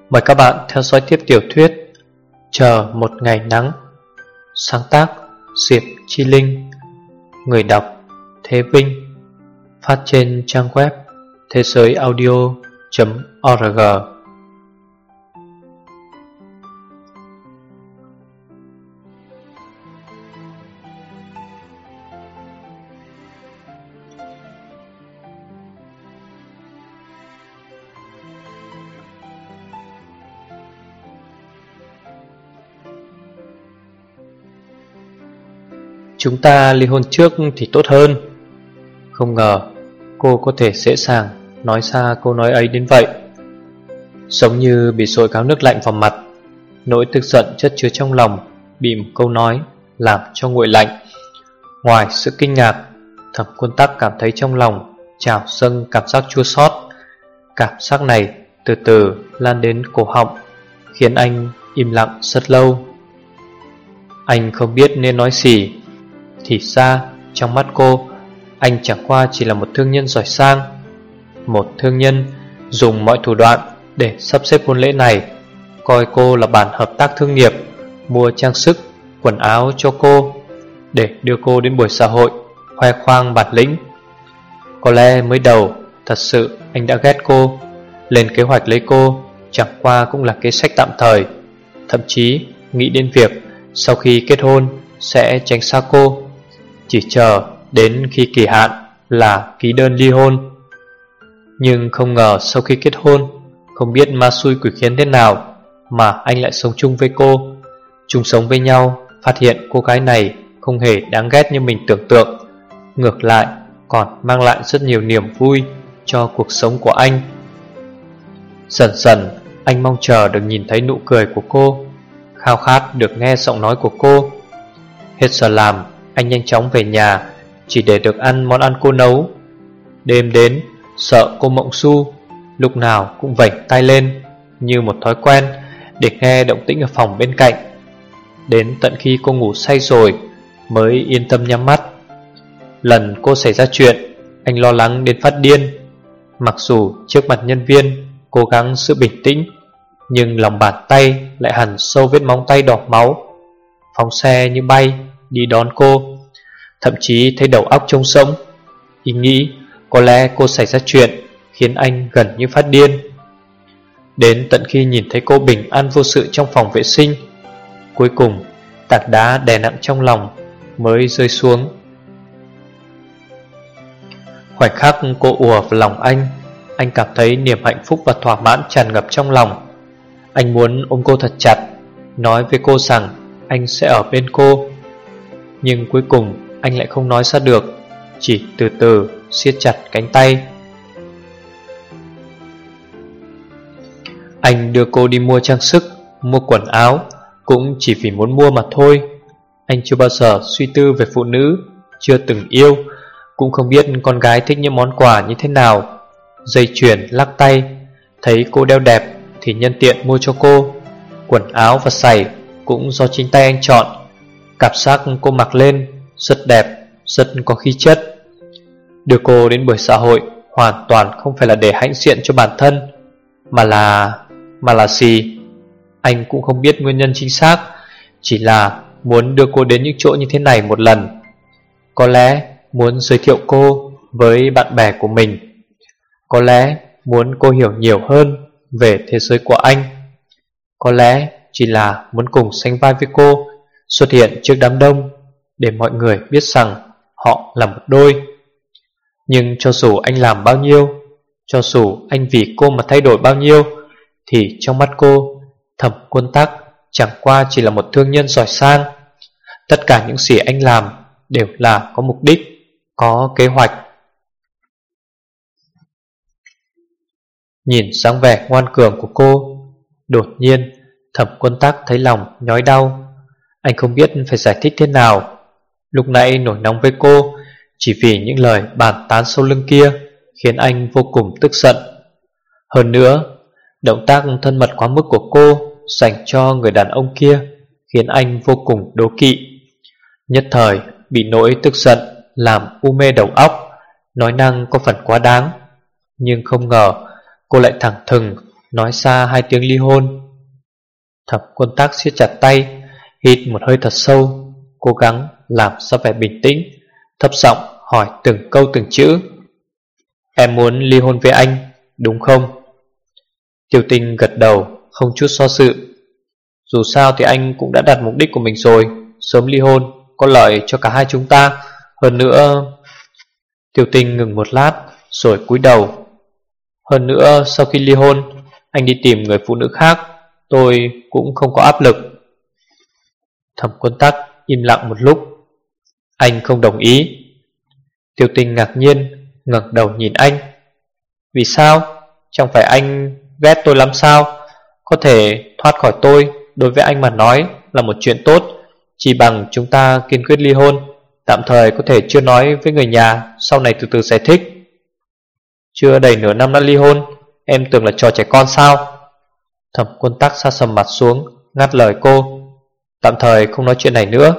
Mời các bạn theo dõi tiếp tiểu thuyết Chờ một ngày nắng. Sáng tác Diệp Chi Linh. Người đọc Thế Vinh. Phát trên trang web thế giớiaudio.org. Chúng ta ly hôn trước thì tốt hơn. Không ngờ cô có thể dễ dàng nói ra câu nói ấy đến vậy. Giống như bị dội gáo nước lạnh vào mặt. Nỗi tức giận chất chứa trong lòng bị một câu nói làm cho nguội lạnh. Ngoài sự kinh ngạc, Thẩm Quân Tắc cảm thấy trong lòng trào dâng cảm giác chua xót. Cảm giác này từ từ lan đến cổ họng, khiến anh im lặng rất lâu. Anh không biết nên nói gì. Thì ra trong mắt cô, anh chẳng qua chỉ là một thương nhân giỏi sang. Một thương nhân dùng mọi thủ đoạn để sắp xếp hôn lễ này, coi cô là bàn hợp tác thương nghiệp, mua trang sức, quần áo cho cô, để đưa cô đến buổi xã hội khoe khoang bản lĩnh. Có lẽ mới đầu thật sự anh đã ghét cô. Lên kế hoạch lấy cô chẳng qua cũng là kế sách tạm thời. Thậm chí nghĩ đến việc sau khi kết hôn sẽ tránh xa cô, chỉ chờ đến khi kỳ hạn là ký đơn ly hôn. Nhưng không ngờ sau khi kết hôn, không biết ma xui quỷ khiến thế nào mà anh lại sống chung với cô. Chung sống với nhau, phát hiện cô gái này không hề đáng ghét như mình tưởng tượng, ngược lại còn mang lại rất nhiều niềm vui cho cuộc sống của anh. Dần dần anh mong chờ được nhìn thấy nụ cười của cô, khao khát được nghe giọng nói của cô. Hết giờ làm, anh nhanh chóng về nhà, chỉ để được ăn món ăn cô nấu. Đêm đến, sợ cô mộng su, lúc nào cũng vểnh tay lên như một thói quen để nghe động tĩnh ở phòng bên cạnh. Đến tận khi cô ngủ say rồi mới yên tâm nhắm mắt. Lần cô xảy ra chuyện, anh lo lắng đến phát điên. Mặc dù trước mặt nhân viên cố gắng giữ bình tĩnh, nhưng lòng bàn tay lại hằn sâu vết móng tay đỏ máu. Phóng xe như bay đi đón cô, thậm chí thấy đầu óc trống rỗng. Ý nghĩ có lẽ cô xảy ra chuyện khiến anh gần như phát điên. Đến tận khi nhìn thấy cô bình an vô sự trong phòng vệ sinh, cuối cùng tảng đá đè nặng trong lòng mới rơi xuống. Khoảnh khắc cô ùa vào lòng anh cảm thấy niềm hạnh phúc và thỏa mãn tràn ngập trong lòng. Anh muốn ôm cô thật chặt, nói với cô rằng anh sẽ ở bên cô. Nhưng cuối cùng anh lại không nói ra được, chỉ từ từ siết chặt cánh tay. Anh đưa cô đi mua trang sức, mua quần áo, cũng chỉ vì muốn mua mà thôi. Anh chưa bao giờ suy tư về phụ nữ, chưa từng yêu, cũng không biết con gái thích những món quà như thế nào. Dây chuyền, lắc tay, thấy cô đeo đẹp thì nhân tiện mua cho cô. Quần áo và giày cũng do chính tay anh chọn. Cảm giác cô mặc lên rất đẹp, rất có khí chất. Đưa cô đến buổi xã hội hoàn toàn không phải là để hãnh diện cho bản thân, mà là gì? Anh cũng không biết nguyên nhân chính xác, chỉ là muốn đưa cô đến những chỗ như thế này một lần. Có lẽ muốn giới thiệu cô với bạn bè của mình, có lẽ muốn cô hiểu nhiều hơn về thế giới của anh, có lẽ chỉ là muốn cùng sánh vai với cô, xuất hiện trước đám đông để mọi người biết rằng họ là một đôi. Nhưng cho dù anh làm bao nhiêu, cho dù anh vì cô mà thay đổi bao nhiêu, thì trong mắt cô, Thẩm Quân Tắc chẳng qua chỉ là một thương nhân giỏi sang. Tất cả những gì anh làm đều là có mục đích, có kế hoạch. Nhìn dáng vẻ ngoan cường của cô, đột nhiên Thẩm Quân Tắc thấy lòng nhói đau. Anh không biết phải giải thích thế nào. Lúc nãy nổi nóng với cô chỉ vì những lời bàn tán sau lưng kia khiến anh vô cùng tức giận. Hơn nữa, động tác thân mật quá mức của cô dành cho người đàn ông kia khiến anh vô cùng đố kỵ. Nhất thời bị nỗi tức giận làm u mê đầu óc, nói năng có phần quá đáng. Nhưng không ngờ cô lại thẳng thừng nói xa 2 tiếng ly hôn. Thẩm Quân Tắc siết chặt tay, hít một hơi thật sâu, cố gắng làm sao vẻ bình tĩnh, thấp giọng hỏi từng câu từng chữ. Em muốn ly hôn với anh, đúng không? Tiêu Tinh gật đầu, không chút do dự. Dù sao thì anh cũng đã đạt mục đích của mình rồi, sớm ly hôn có lợi cho cả hai chúng ta. Hơn nữa... Tiêu Tinh ngừng một lát rồi cúi đầu. Hơn nữa sau khi ly hôn, anh đi tìm người phụ nữ khác, tôi cũng không có áp lực. Thẩm Quân Tắc im lặng một lúc. Anh không đồng ý. Tiêu Tinh ngạc nhiên ngẩng đầu nhìn anh. Vì sao? Chẳng phải anh ghét tôi lắm sao? Có thể thoát khỏi tôi đối với anh mà nói là một chuyện tốt. Chỉ bằng chúng ta kiên quyết ly hôn, tạm thời có thể chưa nói với người nhà, sau này từ từ giải thích. Chưa đầy nửa năm đã ly hôn, em tưởng là trò trẻ con sao? Thẩm Quân Tắc sa sầm mặt xuống, ngắt lời cô. Tạm thời không nói chuyện này nữa.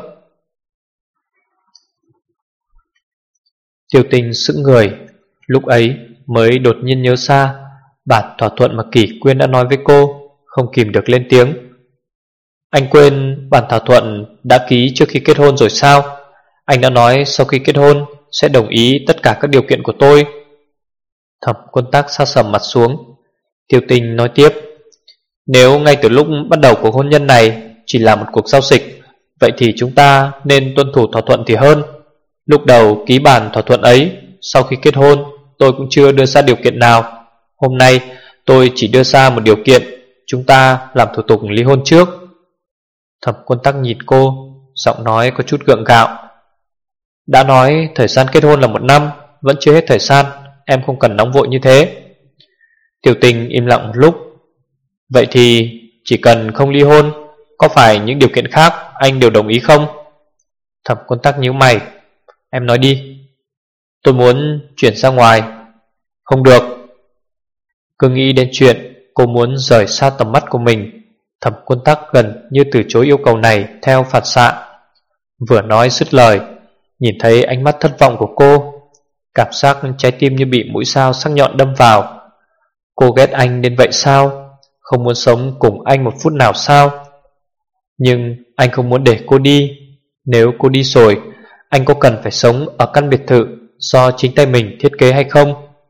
Tiêu Tinh sững người, lúc ấy mới đột nhiên nhớ ra bản thỏa thuận mà Kỷ Quyên đã nói với cô, không kìm được lên tiếng. Anh quên bản thỏa thuận đã ký trước khi kết hôn rồi sao? Anh đã nói sau khi kết hôn sẽ đồng ý tất cả các điều kiện của tôi. Thẩm Quân Tắc sa sầm mặt xuống. Tiêu Tinh nói tiếp. Nếu ngay từ lúc bắt đầu cuộc hôn nhân này chỉ là một cuộc giao dịch, vậy thì chúng ta nên tuân thủ thỏa thuận thì hơn. Lúc đầu ký bản thỏa thuận ấy, sau khi kết hôn tôi cũng chưa đưa ra điều kiện nào. Hôm nay tôi chỉ đưa ra một điều kiện, chúng ta làm thủ tục ly hôn trước. Thẩm Quân Tắc nhìn cô, giọng nói có chút gượng gạo. Đã nói thời gian kết hôn là 1 năm, vẫn chưa hết thời gian, em không cần nóng vội như thế. Tiểu Tình im lặng một lúc. Vậy thì chỉ cần không ly hôn, có phải những điều kiện khác anh đều đồng ý không? Thẩm Quân Tắc nhíu mày. Em nói đi. Tôi muốn chuyển ra ngoài. Không được. Cứ nghĩ đến chuyện cô muốn rời xa tầm mắt của mình, Thẩm Quân Tắc gần như từ chối yêu cầu này theo phản xạ. Vừa nói dứt lời, nhìn thấy ánh mắt thất vọng của cô, cảm giác trái tim như bị mũi dao sắc nhọn đâm vào. Cô ghét anh đến vậy sao? Không muốn sống cùng anh một phút nào sao? Nhưng anh không muốn để cô đi. Nếu cô đi rồi, anh có cần phải sống ở căn biệt thự do chính tay mình thiết kế hay không?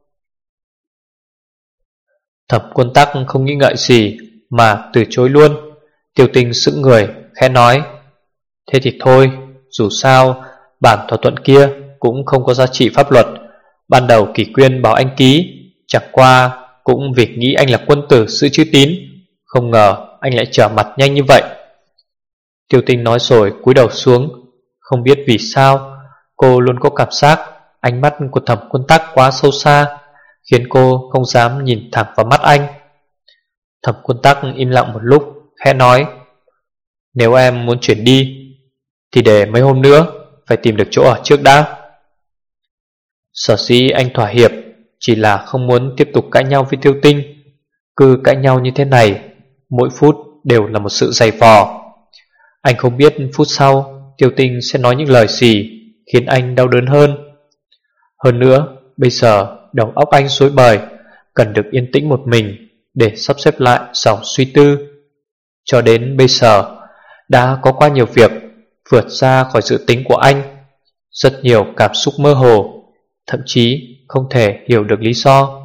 Thẩm Quân Tắc không nghĩ ngợi gì mà từ chối luôn. Tiêu Tình sững người, khẽ nói. Thế thì thôi, dù sao bản thỏa thuận kia cũng không có giá trị pháp luật. Ban đầu Kỷ Quyên bảo anh ký, chẳng qua cũng vì nghĩ anh là quân tử giữ chữ tín. Không ngờ anh lại trở mặt nhanh như vậy. Tiêu Tình nói rồi cúi đầu xuống. Không biết vì sao, cô luôn có cảm giác ánh mắt của Thẩm Quân Tắc quá sâu xa, khiến cô không dám nhìn thẳng vào mắt anh. Thẩm Quân Tắc im lặng một lúc, khẽ nói. Nếu em muốn chuyển đi thì để mấy hôm nữa, phải tìm được chỗ ở trước đã. Sở dĩ anh thỏa hiệp chỉ là không muốn tiếp tục cãi nhau với Tiêu Tinh. Cứ cãi nhau như thế này, mỗi phút đều là một sự dày vò. Anh không biết phút sau Tiêu Tinh sẽ nói những lời gì khiến anh đau đớn hơn. Hơn nữa, bây giờ đầu óc anh rối bời, cần được yên tĩnh một mình để sắp xếp lại dòng suy tư. Cho đến bây giờ, đã có quá nhiều việc vượt ra khỏi dự tính của anh. Rất nhiều cảm xúc mơ hồ, thậm chí không thể hiểu được lý do.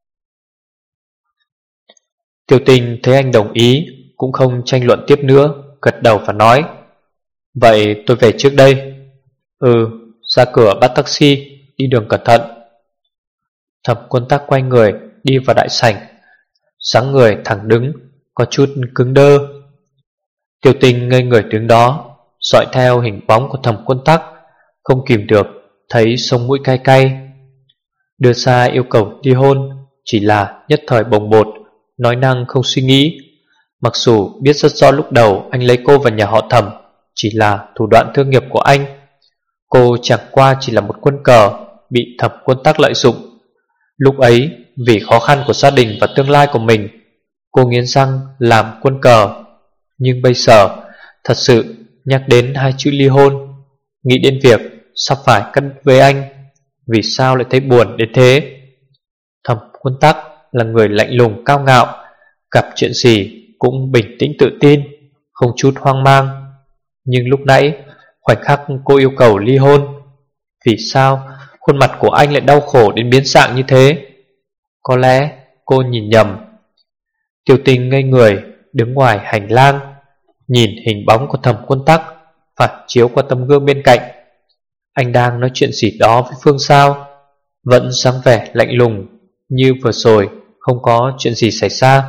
Tiêu Tình thấy anh đồng ý, cũng không tranh luận tiếp nữa, gật đầu và nói. Vậy tôi về trước đây. Ra cửa bắt taxi, đi đường cẩn thận. Thẩm Quân Tắc quay người đi vào đại sảnh, dáng người thẳng đứng, có chút cứng đơ. Tiêu Tình ngây người đứng đó, dõi theo hình bóng của Thẩm Quân Tắc, không kìm được thấy sống mũi cay cay. Đưa ra yêu cầu ly hôn chỉ là nhất thời bồng bột, nói năng không suy nghĩ. Mặc dù biết rất rõ lúc đầu anh lấy cô vào nhà họ Thẩm chỉ là thủ đoạn thương nghiệp của anh, cô chẳng qua chỉ là một quân cờ bị Thẩm Quân Tắc lợi dụng. Lúc ấy vì khó khăn của gia đình và tương lai của mình, cô nghiến răng làm quân cờ. Nhưng bây giờ thật sự nhắc đến 2 chữ ly hôn, nghĩ đến việc sắp phải cắt với anh, vì sao lại thấy buồn đến thế? Thẩm Quân Tắc là người lạnh lùng cao ngạo, gặp chuyện gì cũng bình tĩnh tự tin, không chút hoang mang. Nhưng lúc nãy, khoảnh khắc cô yêu cầu ly hôn, vì sao khuôn mặt của anh lại đau khổ đến biến dạng như thế? Có lẽ cô nhìn nhầm. Tiêu Tinh ngây người đứng ngoài hành lang, nhìn hình bóng của Thẩm Quân Tắc phản chiếu qua tấm gương bên cạnh. Anh đang nói chuyện gì đó với Phương Sao, vẫn dáng vẻ lạnh lùng như vừa rồi không có chuyện gì xảy ra.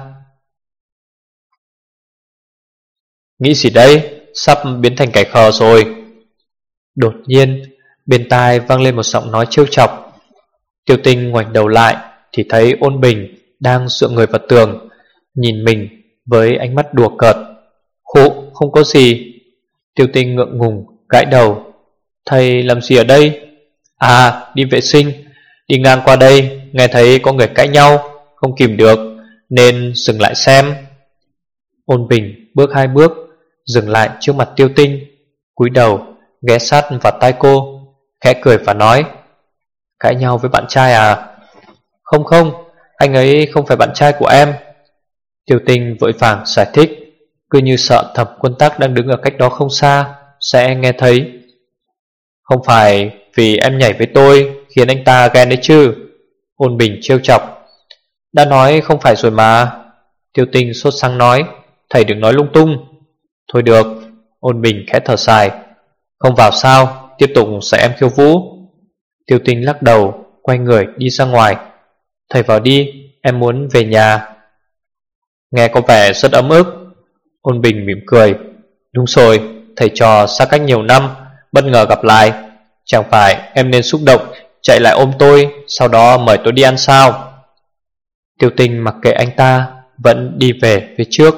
Nghĩ gì đây? Sắp biến thành kẻ khờ rồi. Đột nhiên bên tai vang lên một giọng nói trêu chọc. Tiêu Tinh ngoảnh đầu lại thì thấy Ôn Bình đang dựa người vào tường, nhìn mình với ánh mắt đùa cợt. Khụ, không có gì. Tiêu Tinh ngượng ngùng gãi đầu. Thầy làm gì ở đây? À, đi vệ sinh. Đi ngang qua đây nghe thấy có người cãi nhau, không kìm được nên dừng lại xem. Ôn Bình bước 2 bước, dừng lại trước mặt Tiêu Tinh, cúi đầu ghé sát vào tai cô, khẽ cười và nói: Cãi nhau với bạn trai à? Không không, anh ấy không phải bạn trai của em. Tiêu Tinh vội vàng giải thích, cứ như sợ Thẩm Quân Tắc đang đứng ở cách đó không xa sẽ nghe thấy. Không phải vì em nhảy với tôi khiến anh ta ghen đấy chứ? Ôn Bình trêu chọc. Đã nói không phải rồi mà. Tiêu Tinh sốt sắng nói, thầy đừng nói lung tung. Thôi được. Ôn Bình khẽ thở dài. Không vào sao, tiếp tục dạy em khiêu vũ. Tiêu Tinh lắc đầu, quay người đi ra ngoài. Thầy vào đi, em muốn về nhà. Nghe có vẻ rất ấm ức. Ôn Bình mỉm cười. Đúng rồi, thầy trò xa cách nhiều năm, bất ngờ gặp lại, chẳng phải em nên xúc động chạy lại ôm tôi, sau đó mời tôi đi ăn sao? Tiêu Tinh mặc kệ anh ta, vẫn đi về phía trước.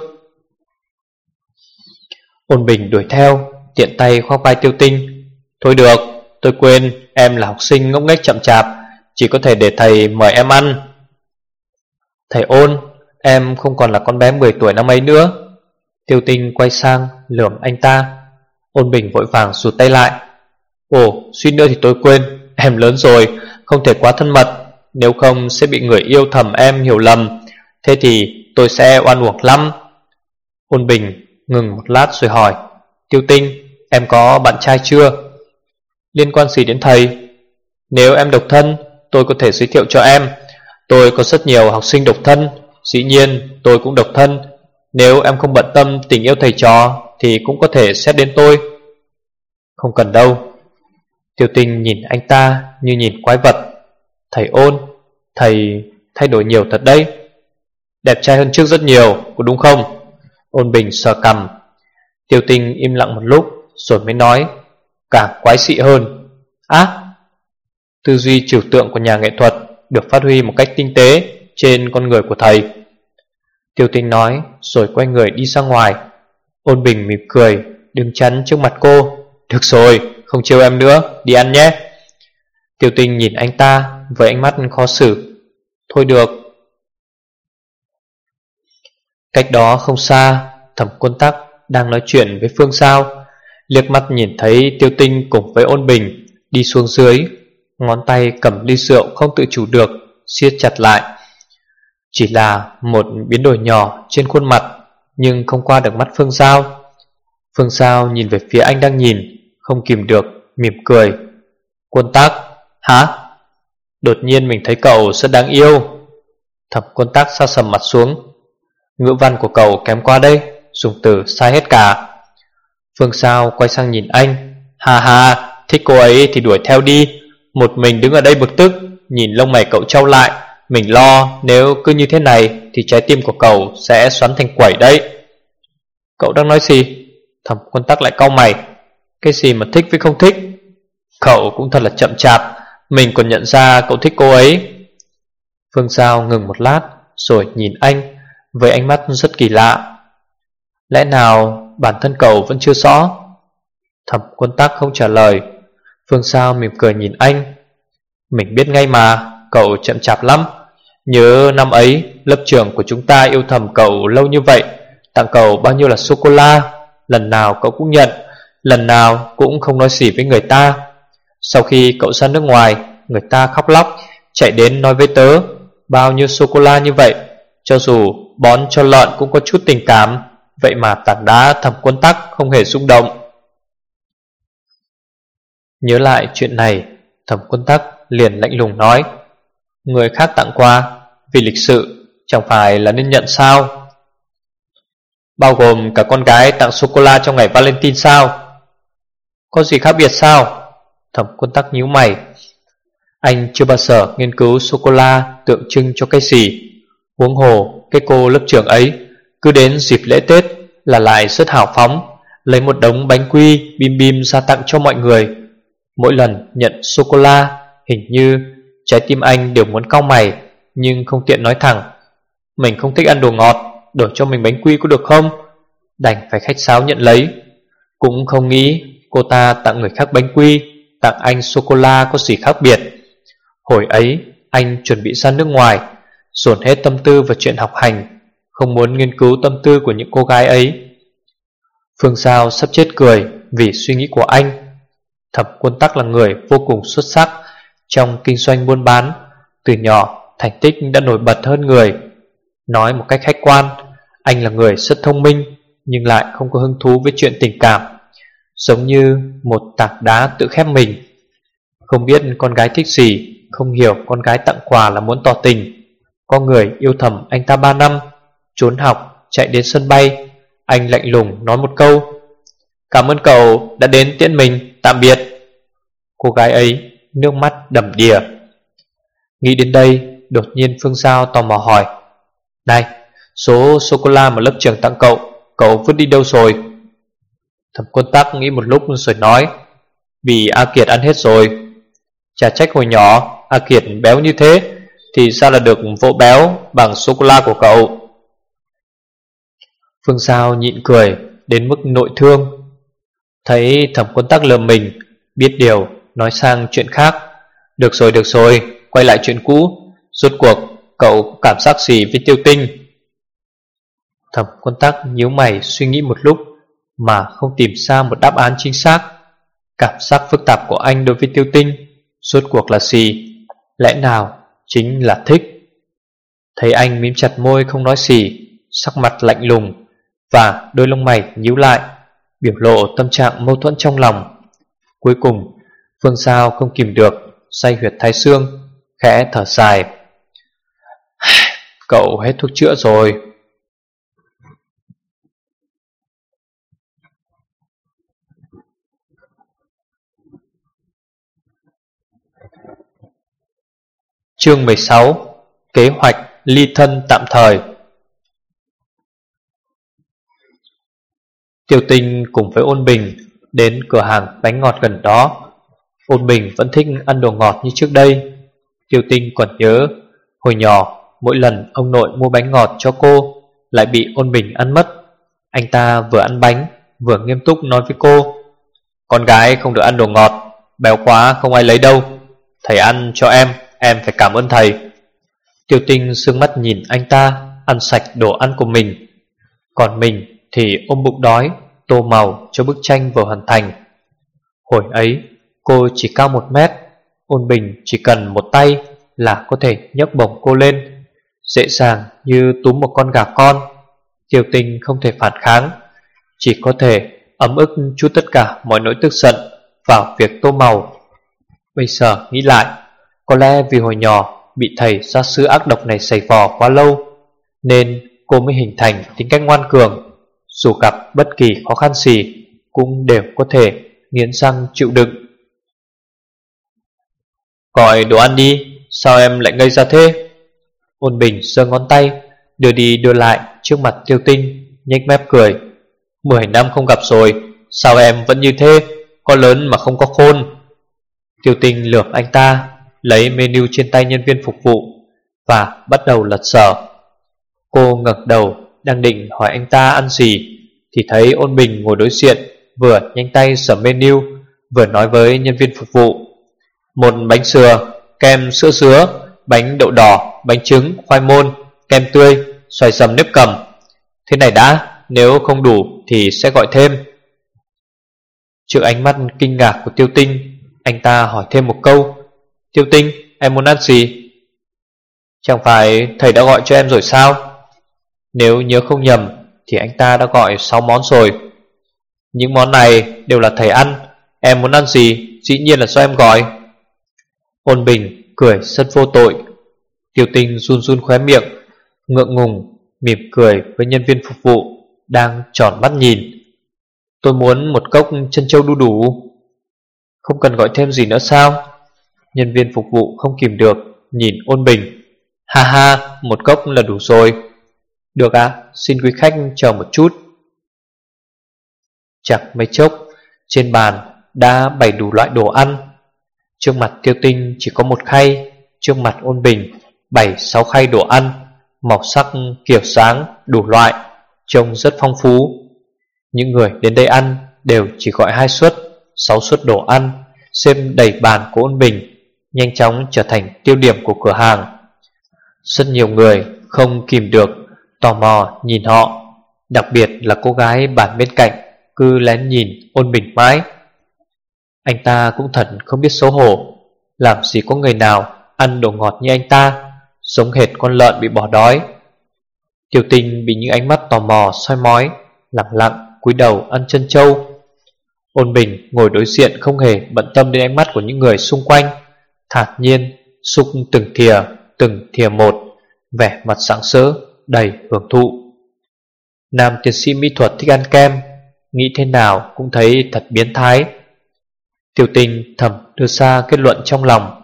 Ôn Bình đuổi theo, tiện tay khoác vai Tiêu Tinh. Thôi được, tôi quên em là học sinh ngốc nghếch chậm chạp, chỉ có thể để thầy mời em ăn. Thầy Ôn, em không còn là con bé 10 tuổi năm ấy nữa. Tiêu Tinh quay sang lườm anh ta. Ôn Bình vội vàng rụt tay lại. Ồ, suýt nữa thì tôi quên, em lớn rồi, không thể quá thân mật, nếu không sẽ bị người yêu thầm em hiểu lầm, thế thì tôi sẽ oan uổng lắm. Ôn Bình ngừng một lát rồi hỏi, Tiêu Tinh, em có bạn trai chưa? Liên quan gì đến thầy? Nếu em độc thân, tôi có thể giới thiệu cho em. Tôi có rất nhiều học sinh độc thân, dĩ nhiên tôi cũng độc thân. Nếu em không bận tâm tình yêu thầy trò thì cũng có thể xét đến tôi. Không cần đâu. Tiêu Tinh nhìn anh ta như nhìn quái vật. Thầy Ôn, thầy thay đổi nhiều thật đấy. Đẹp trai hơn trước rất nhiều, có đúng không? Ôn Bình sờ cằm. Tiêu Tinh im lặng một lúc rồi mới nói, càng quái dị hơn. Tư duy trừu tượng của nhà nghệ thuật được phát huy một cách tinh tế trên con người của thầy. Tiêu Tinh nói rồi quay người đi ra ngoài. Ôn Bình mỉm cười, đứng chắn trước mặt cô. Được rồi, không trêu em nữa, đi ăn nhé. Tiêu Tinh nhìn anh ta với ánh mắt khó xử. Thôi được. Cách đó không xa, Thẩm Quân Tắc đang nói chuyện với Phương Sao, liếc mắt nhìn thấy Tiêu Tinh cùng với Ôn Bình đi xuống dưới, ngón tay cầm ly rượu không tự chủ được siết chặt lại. Chỉ là một biến đổi nhỏ trên khuôn mặt, nhưng không qua được mắt Phương Sao. Phương Sao nhìn về phía anh đang nhìn, không kìm được mỉm cười. Quân Tắc, hả? Đột nhiên mình thấy cậu rất đáng yêu. Thẩm Quân Tắc sa sầm mặt xuống. Ngữ văn của cậu kém qua đây, dùng từ sai hết cả. Phương Sao quay sang nhìn anh. Ha ha, thích cô ấy thì đuổi theo đi. Một mình đứng ở đây bực tức, nhìn lông mày cậu trao lại. Mình lo nếu cứ như thế này thì trái tim của cậu sẽ xoắn thành quẩy đấy. Cậu đang nói gì? Thẩm Quân Tắc lại cau mày. Cái gì mà thích với không thích? Cậu cũng thật là chậm chạp, mình còn nhận ra cậu thích cô ấy. Phương Sao ngừng một lát rồi nhìn anh với ánh mắt rất kỳ lạ. Lẽ nào bản thân cậu vẫn chưa rõ? Thẩm Quân Tắc không trả lời. Phương Sao mỉm cười nhìn anh. Mình biết ngay mà, cậu chậm chạp lắm. Nhớ năm ấy lớp trưởng của chúng ta yêu thầm cậu lâu như vậy, tặng cậu bao nhiêu là sô-cô-la, lần nào cậu cũng nhận, lần nào cũng không nói gì với người ta. Sau khi cậu ra nước ngoài, người ta khóc lóc chạy đến nói với tớ, bao nhiêu sô-cô-la như vậy Cho dù bón cho lợn cũng có chút tình cảm, vậy mà tảng đá Thẩm Quân Tắc không hề rung động. Nhớ lại chuyện này, Thẩm Quân Tắc liền lạnh lùng nói: người khác tặng quà, vì lịch sự chẳng phải là nên nhận sao? Bao gồm cả con gái tặng sô-cô-la trong ngày Valentine sao? Có gì khác biệt sao? Thẩm Quân Tắc nhíu mày. Anh chưa bao giờ nghiên cứu sô-cô-la tượng trưng cho cái gì. Huống hồ cái cô lớp trưởng ấy cứ đến dịp lễ Tết là lại rất hào phóng, lấy một đống bánh quy bim bim ra tặng cho mọi người. Mỗi lần nhận sô-cô-la, hình như trái tim anh đều muốn cau mày, nhưng không tiện nói thẳng: mình không thích ăn đồ ngọt, đổi cho mình bánh quy có được không? Đành phải khách sáo nhận lấy. Cũng không nghĩ cô ta tặng người khác bánh quy, tặng anh sô-cô-la có gì khác biệt. Hồi ấy anh chuẩn bị ra nước ngoài, dồn hết tâm tư vào chuyện học hành, không muốn nghiên cứu tâm tư của những cô gái ấy. Phương Giao sắp chết cười vì suy nghĩ của anh. Thẩm Quân Tắc là người vô cùng xuất sắc trong kinh doanh buôn bán, từ nhỏ thành tích đã nổi bật hơn người. Nói một cách khách quan, anh là người rất thông minh nhưng lại không có hứng thú với chuyện tình cảm, giống như một tảng đá tự khép mình. Không biết con gái thích gì, không hiểu con gái tặng quà là muốn tỏ tình. Có người yêu thầm anh ta 3 năm, trốn học chạy đến sân bay, anh lạnh lùng nói một câu: cảm ơn cậu đã đến tiễn mình, tạm biệt. Cô gái ấy nước mắt đầm đìa. Nghĩ đến đây, đột nhiên Phương Giao tò mò hỏi: này, số sô-cô-la mà lớp trưởng tặng cậu, cậu vứt đi đâu rồi? Thẩm Quân Tắc nghĩ một lúc rồi nói: vì A Kiệt ăn hết rồi. Chả trách hồi nhỏ A Kiệt béo như thế, thì sao là được vỗ béo bằng sô-cô-la của cậu. Phương Giao nhịn cười đến mức nội thương. Thấy Thẩm Quân Tắc lườm mình, biết điều nói sang chuyện khác: được rồi, quay lại chuyện cũ. Rốt cuộc cậu có cảm giác gì với Tiêu Tinh? Thẩm Quân Tắc nhíu mày suy nghĩ một lúc mà không tìm ra một đáp án chính xác. Cảm giác phức tạp của anh đối với Tiêu Tinh rốt cuộc là gì? Lẽ nào chính là thích? Thấy anh mím chặt môi không nói gì, sắc mặt lạnh lùng và đôi lông mày nhíu lại, biểu lộ tâm trạng mâu thuẫn trong lòng. Cuối cùng Phương Giao không kìm được day huyệt thái xương, khẽ thở dài: cậu hết thuốc chữa rồi. Chương 16: kế hoạch ly thân tạm thời. Tiêu Tinh cùng với Ôn Bình đến cửa hàng bánh ngọt gần đó. Ôn Bình vẫn thích ăn đồ ngọt như trước đây. Tiêu Tinh còn nhớ hồi nhỏ mỗi lần ông nội mua bánh ngọt cho cô lại bị Ôn Bình ăn mất. Anh ta vừa ăn bánh vừa nghiêm túc nói với cô: con gái không được ăn đồ ngọt, béo quá không ai lấy đâu. Thầy ăn cho em phải cảm ơn thầy. Tiêu Tinh sương mắt nhìn anh ta ăn sạch đồ ăn của mình, còn mình thì ôm bụng đói, tô màu cho bức tranh vừa hoàn thành. Hồi ấy cô chỉ cao 1 mét, Ôn Bình chỉ cần một tay là có thể nhấc bổng cô lên, dễ dàng như túm một con gà con. Tiêu Tinh không thể phản kháng, chỉ có thể ấm ức chút tất cả mọi nỗi tức giận vào việc tô màu. Bây giờ nghĩ lại, có lẽ vì hồi nhỏ bị thầy gia sư ác độc này giày vò quá lâu, nên cô mới hình thành tính cách ngoan cường. Dù gặp bất kỳ khó khăn gì cũng đều có thể nghiến răng chịu đựng. Gọi đồ ăn đi, sao em lại ngây ra thế? Ôn Bình giơ ngón tay đưa đi đưa lại trước mặt Tiêu Tinh, nhếch mép cười: 10 năm không gặp rồi, sao em vẫn như thế, có lớn mà không có khôn. Tiêu Tinh lườm anh ta, lấy menu trên tay nhân viên phục vụ và bắt đầu lật dở. Cô ngẩng đầu đang định hỏi anh ta ăn gì thì thấy Ôn Bình ngồi đối diện, vừa nhanh tay sờ menu vừa nói với nhân viên phục vụ: một bánh sừa, kem sữa dứa, bánh đậu đỏ, bánh trứng, khoai môn, kem tươi, xoài sầm nếp cầm. Thế này đã, nếu không đủ thì sẽ gọi thêm. Trước ánh mắt kinh ngạc của Tiêu Tinh, anh ta hỏi thêm một câu: Tiêu Tinh, em muốn ăn gì? Chẳng phải thầy đã gọi cho em rồi sao? Nếu nhớ không nhầm thì anh ta đã gọi 6 món rồi. Những món này đều là thầy ăn. Em muốn ăn gì dĩ nhiên là do em gọi. Ôn Bình cười rất vô tội. Tiêu Tinh run run khóe miệng, ngượng ngùng mỉm cười với nhân viên phục vụ đang tròn mắt nhìn. Tôi muốn một cốc chân châu đu đủ. Không cần gọi thêm gì nữa sao? Nhân viên phục vụ không kìm được nhìn Ôn Bình. Ha ha, một cốc là đủ rồi. Được ạ, xin quý khách chờ một chút. Chẳng mấy chốc, trên bàn đã bày đủ loại đồ ăn. Trước mặt Tiêu Tinh chỉ có một khay, trước mặt Ôn Bình 7-6 khay đồ ăn, màu sắc kiểu dáng đủ loại, trông rất phong phú. Những người đến đây ăn đều chỉ gọi 2 suất, 6 suất đồ ăn, xem đầy bàn của Ôn Bình, nhanh chóng trở thành tiêu điểm của cửa hàng. Rất nhiều người không kìm được tò mò nhìn họ, đặc biệt là cô gái bàn bên cạnh cứ lén nhìn Ôn Bình mãi. Anh ta cũng thật không biết xấu hổ, làm gì có người nào ăn đồ ngọt như anh ta, giống hệt con lợn bị bỏ đói. Tiêu Tinh bị những ánh mắt tò mò soi mói, lặng lặng cúi đầu ăn chân trâu. Ôn Bình ngồi đối diện không hề bận tâm đến ánh mắt của những người xung quanh, thản nhiên xúc từng thìa một, vẻ mặt sáng sỡ đầy hưởng thụ. Nam tiến sĩ mỹ thuật thích ăn kem, nghĩ thế nào cũng thấy thật biến thái. Tiêu Tinh thầm đưa ra kết luận trong lòng.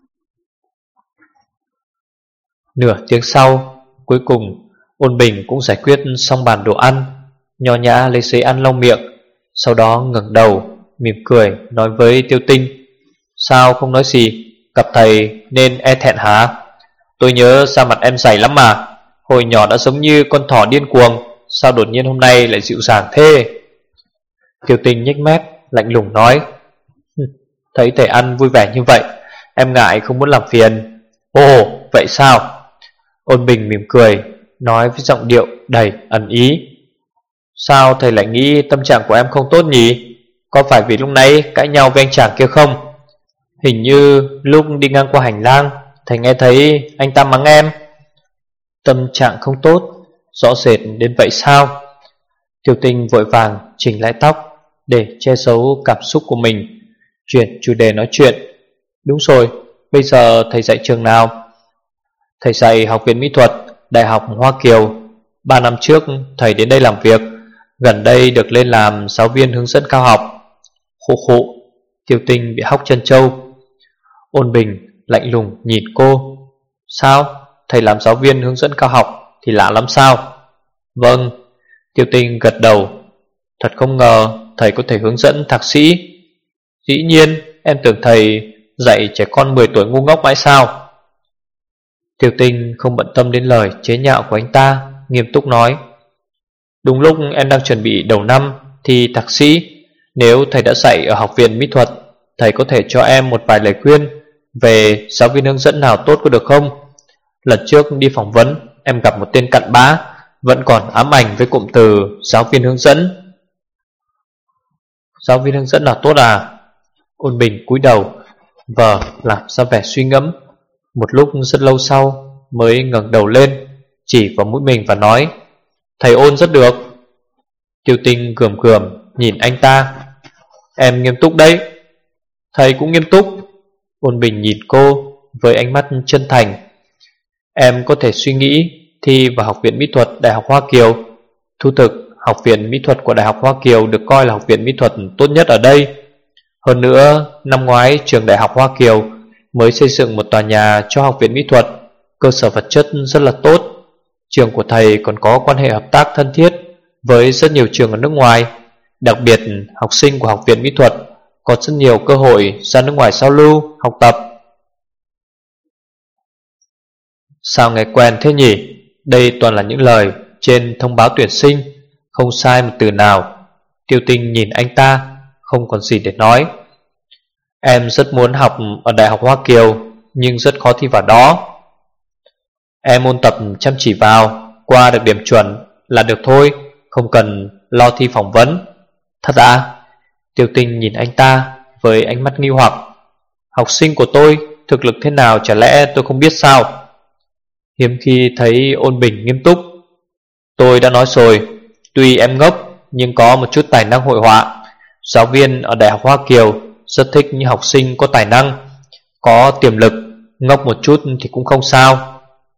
Nửa tiếng sau, cuối cùng Ôn Bình cũng giải quyết xong bàn đồ ăn, nho nhã lấy giấy ăn lau miệng, sau đó ngẩng đầu mỉm cười nói với Tiêu Tinh. Sao không nói gì, gặp thầy nên e thẹn hả? Tôi nhớ da mặt em dày lắm mà, hồi nhỏ đã giống như con thỏ điên cuồng, sao đột nhiên hôm nay lại dịu dàng thế? Tiêu Tinh nhếch mép lạnh lùng nói. Thấy thầy ăn vui vẻ như vậy, em ngại không muốn làm phiền. Ồ, vậy sao? Ôn Bình mỉm cười, nói với giọng điệu đầy ẩn ý. Sao thầy lại nghĩ tâm trạng của em không tốt nhỉ? Có phải vì lúc nãy cãi nhau với anh chàng kia không? Hình như lúc đi ngang qua hành lang, thầy nghe thấy anh ta mắng em. Tâm trạng không tốt, rõ rệt đến vậy sao? Tiêu Tinh vội vàng chỉnh lại tóc để che giấu cảm xúc của mình, chuyển chủ đề nói chuyện. Đúng rồi, bây giờ thầy dạy trường nào? Thầy dạy Học viện Mỹ thuật, Đại học Hoa Kiều. 3 năm trước thầy đến đây làm việc, gần đây được lên làm giáo viên hướng dẫn cao học. Khụ khụ, Tiêu Tinh bị hóc chân trâu. Ôn Bình lạnh lùng nhìn cô. Sao? Thầy làm giáo viên hướng dẫn cao học thì lạ lắm sao? Vâng, Tiêu Tinh gật đầu. Thật không ngờ thầy có thể hướng dẫn thạc sĩ. Dĩ nhiên, em tưởng thầy dạy trẻ con 10 tuổi ngu ngốc mãi sao? Tiêu Tinh không bận tâm đến lời chế nhạo của anh ta, nghiêm túc nói. Đúng lúc em đang chuẩn bị đầu năm thì thạc sĩ, nếu thầy đã dạy ở Học viện Mỹ thuật, thầy có thể cho em một vài lời khuyên về giáo viên hướng dẫn nào tốt có được không? Lần trước đi phỏng vấn, em gặp một tên cặn bã, vẫn còn ám ảnh với cụm từ giáo viên hướng dẫn. Giáo viên hướng dẫn nào tốt à? Ôn Bình cúi đầu, vờ làm ra vẻ suy ngẫm. Một lúc rất lâu sau mới ngẩng đầu lên, chỉ vào mũi mình và nói. Thầy Ôn rất được. Tiêu Tinh gườm gườm nhìn anh ta. Em nghiêm túc đấy. Thầy cũng nghiêm túc. Ôn Bình nhìn cô với ánh mắt chân thành. Em có thể suy nghĩ thi vào Học viện Mỹ thuật Đại học Hoa Kiều. Thú thực, Học viện Mỹ thuật của Đại học Hoa Kiều được coi là học viện mỹ thuật tốt nhất ở đây. Hơn nữa, năm ngoái trường Đại học Hoa Kiều mới xây dựng một tòa nhà cho Học viện Mỹ thuật, cơ sở vật chất rất là tốt. Trường của thầy còn có quan hệ hợp tác thân thiết với rất nhiều trường ở nước ngoài. Đặc biệt, học sinh của Học viện Mỹ thuật có rất nhiều cơ hội ra nước ngoài giao lưu, học tập. Sao nghe quen thế nhỉ? Đây toàn là những lời trên thông báo tuyển sinh, không sai một từ nào. Tiêu Tinh nhìn anh ta, không còn gì để nói. Em rất muốn học ở Đại học Hoa Kiều, nhưng rất khó thi vào đó. Em ôn tập chăm chỉ vào, qua được điểm chuẩn là được thôi, không cần lo thi phỏng vấn. Thật à? Tiêu Tinh nhìn anh ta với ánh mắt nghi hoặc. Học sinh của tôi thực lực thế nào chả lẽ tôi không biết sao? Hiếm khi thấy Ôn Bình nghiêm túc. Tôi đã nói rồi, tuy em ngốc nhưng có một chút tài năng hội họa. Giáo viên ở Đại học Hoa Kiều rất thích những học sinh có tài năng, có tiềm lực. Ngốc một chút thì cũng không sao.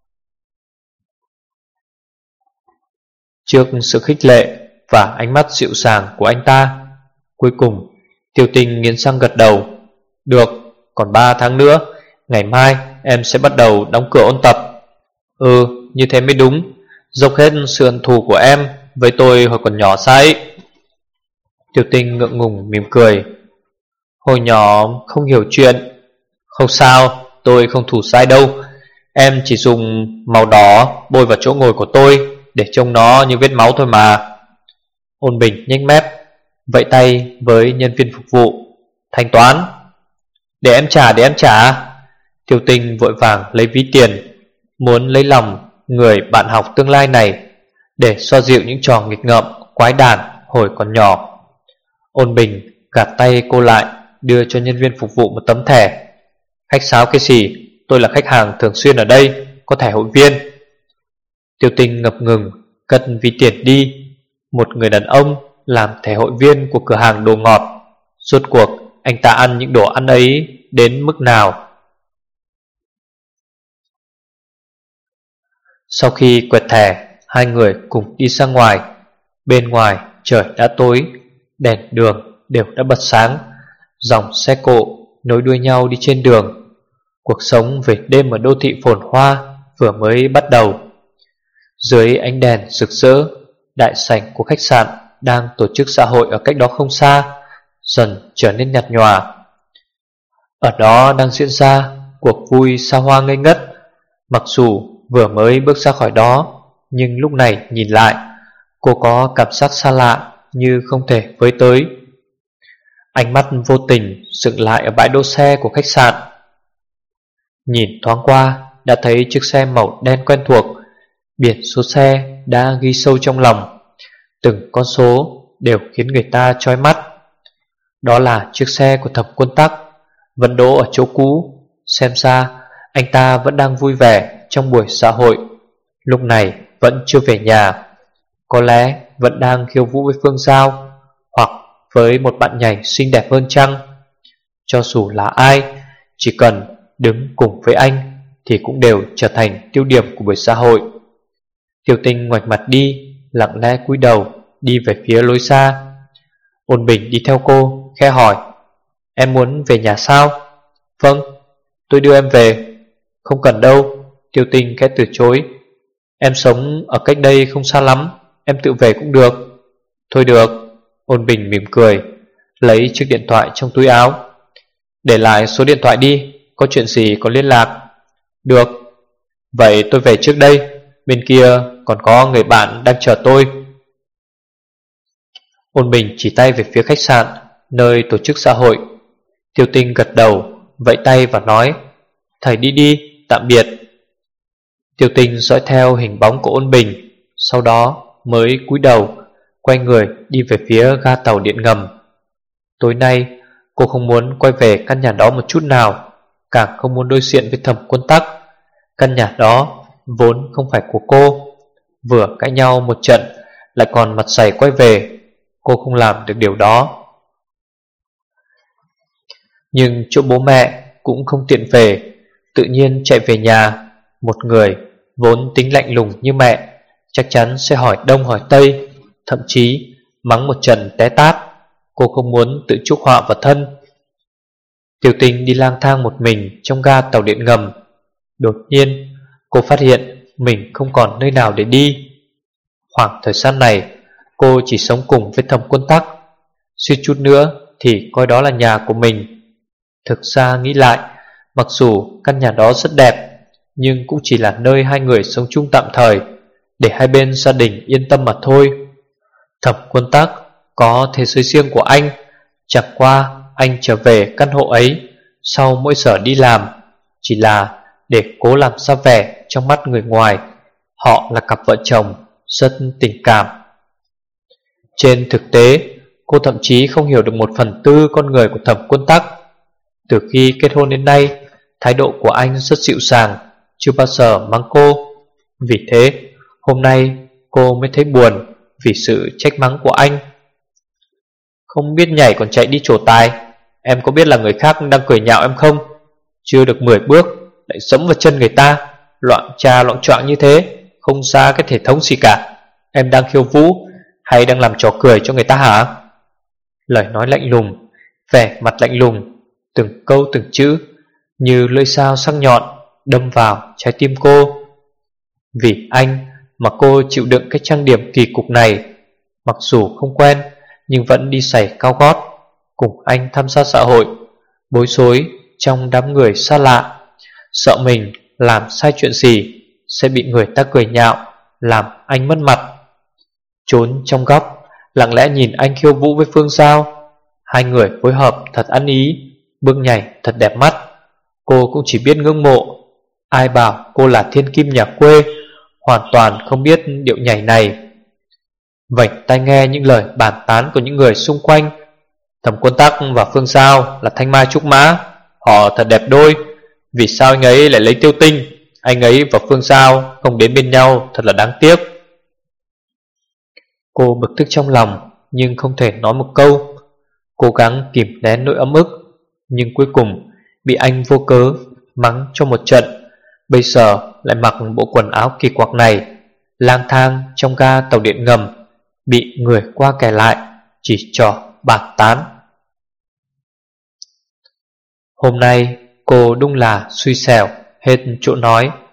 Trước sự khích lệ và ánh mắt dịu dàng của anh ta, cuối cùng Tiêu Tinh nghiến răng gật đầu. Được, còn 3 tháng nữa, ngày mai em sẽ bắt đầu đóng cửa ôn tập. Ừ, như thế mới đúng. Dốc hết sự hận thù của em với tôi hồi còn nhỏ sao ấy? Tiêu Tinh ngượng ngùng mỉm cười. Hồi nhỏ không hiểu chuyện. Không sao, tôi không thủ sai đâu. Em chỉ dùng màu đỏ bôi vào chỗ ngồi của tôi để trông nó như vết máu thôi mà. Ôn Bình nhếch mép, vẫy tay với nhân viên phục vụ. Thanh toán. Để em trả. Tiêu Tinh vội vàng lấy ví tiền, muốn lấy lòng người bạn học tương lai này để xoa dịu những trò nghịch ngợm quái đản hồi còn nhỏ. Ôn Bình gạt tay cô lại, đưa cho nhân viên phục vụ một tấm thẻ. Khách sáo cái gì, tôi là khách hàng thường xuyên ở đây, có thẻ hội viên. Tiêu Tinh ngập ngừng cất ví tiền đi. Một người đàn ông làm thẻ hội viên của cửa hàng đồ ngọt, rốt cuộc anh ta ăn những đồ ăn ấy đến mức nào? Sau khi quẹt thẻ, hai người cùng đi ra ngoài. Bên ngoài trời đã tối, đèn đường đều đã bật sáng. Dòng xe cộ nối đuôi nhau đi trên đường. Cuộc sống về đêm ở đô thị phồn hoa vừa mới bắt đầu. Dưới ánh đèn rực rỡ, đại sảnh của khách sạn đang tổ chức xã hội ở cách đó không xa dần trở nên nhạt nhòa. Ở đó đang diễn ra cuộc vui xa hoa ngây ngất. Mặc dù vừa mới bước ra khỏi đó, nhưng lúc này nhìn lại, cô có cảm giác xa lạ như không thể với tới. Ánh mắt vô tình dừng lại ở bãi đỗ xe của khách sạn. Nhìn thoáng qua đã thấy chiếc xe màu đen quen thuộc. Biển số xe đã ghi sâu trong lòng, từng con số đều khiến người ta chói mắt. Đó là chiếc xe của Thẩm Quân Tắc, vẫn đỗ ở chỗ cũ. Xem ra anh ta vẫn đang vui vẻ trong buổi xã hội, lúc này vẫn chưa về nhà. Có lẽ vẫn đang khiêu vũ với Phương Giao, hoặc với một bạn nhảy xinh đẹp hơn chăng. Cho dù là ai, chỉ cần đứng cùng với anh thì cũng đều trở thành tiêu điểm của buổi xã hội. Tiêu Tinh ngoảnh mặt đi, lặng lẽ cúi đầu đi về phía lối xa. Ôn Bình đi theo cô, khẽ hỏi: Em muốn về nhà sao? Vâng, tôi đưa em về. Không cần đâu, Tiêu Tinh khẽ từ chối. Em sống ở cách đây không xa lắm, em tự về cũng được. Thôi được, Ôn Bình mỉm cười, lấy chiếc điện thoại trong túi áo. Để lại số điện thoại đi, có chuyện gì có liên lạc. Được, vậy tôi về trước đây, bên kia còn có người bạn đang chờ tôi. Ôn Bình chỉ tay về phía khách sạn nơi tổ chức xã hội. Tiêu Tinh gật đầu, vẫy tay và nói: Thầy đi đi, tạm biệt. Tiêu Tinh dõi theo hình bóng của Ôn Bình, sau đó mới cúi đầu quay người đi về phía ga tàu điện ngầm. Tối nay cô không muốn quay về căn nhà đó một chút nào, càng không muốn đối diện với Thẩm Quân Tắc. Căn nhà đó vốn không phải của cô. Vừa cãi nhau một trận lại còn mặt dày quay về, cô không làm được điều đó. Nhưng chỗ bố mẹ cũng không tiện về, tự nhiên chạy về nhà. Một người vốn tính lạnh lùng như mẹ chắc chắn sẽ hỏi đông hỏi tây, thậm chí mắng một trận té tát. Cô không muốn tự chuốc họa vào thân. Tiêu Tinh đi lang thang một mình trong ga tàu điện ngầm. Đột nhiên cô phát hiện mình không còn nơi nào để đi. Khoảng thời gian này cô chỉ sống cùng với Thẩm Quân Tắc, suýt chút nữa thì coi đó là nhà của mình. Thực ra nghĩ lại, mặc dù căn nhà đó rất đẹp, nhưng cũng chỉ là nơi hai người sống chung tạm thời, để hai bên gia đình yên tâm mà thôi. Thẩm Quân Tắc có thế giới riêng của anh, chẳng qua anh trở về căn hộ ấy sau mỗi giờ đi làm chỉ là để cố làm ra vẻ trong mắt người ngoài họ là cặp vợ chồng rất tình cảm. Trên thực tế, cô thậm chí không hiểu được 1/4 con người của Thẩm Quân Tắc. Từ khi kết hôn đến nay, thái độ của anh rất dịu dàng, chưa bao giờ mắng cô. Vì thế, hôm nay cô mới thấy buồn vì sự trách mắng của anh. Không biết nhảy còn chạy đi trổ tài. Em có biết là người khác đang cười nhạo em không? Chưa được 10 bước lại giẫm vào chân người ta, loạn trà loạn choạng như thế, không ra cái thể thống gì cả. Em đang khiêu vũ hay đang làm trò cười cho người ta hả? Lời nói lạnh lùng, vẻ mặt lạnh lùng, từng câu từng chữ như lưỡi dao sắc nhọn đâm vào trái tim cô. Vì anh mà cô chịu đựng cái trang điểm kỳ cục này, mặc dù không quen nhưng vẫn đi giày cao gót cùng anh tham gia xã hội, bối rối trong đám người xa lạ, sợ mình làm sai chuyện gì sẽ bị người ta cười nhạo, làm anh mất mặt. Trốn trong góc lặng lẽ nhìn anh khiêu vũ với Phương Giao. Hai người phối hợp thật ăn ý, bước nhảy thật đẹp mắt. Cô cũng chỉ biết ngưỡng mộ. Ai bảo cô là thiên kim nhà quê, hoàn toàn không biết điệu nhảy này. Vảnh tai nghe những lời bàn tán của những người xung quanh. Thẩm Quân Tắc và Phương Giao là thanh mai trúc mã, họ thật đẹp đôi. Vì sao anh ấy lại lấy Tiêu Tinh? Anh ấy và Phương Giao không đến bên nhau, thật là đáng tiếc. Cô bực tức trong lòng nhưng không thể nói một câu, cố gắng kìm nén nỗi ấm ức, nhưng cuối cùng bị anh vô cớ mắng cho một trận. Bây giờ lại mặc bộ quần áo kỳ quặc này, lang thang trong ga tàu điện ngầm, bị người qua kẻ lại chỉ trỏ bàn tán. Hôm nay cô đúng là xui xẻo hết chỗ nói.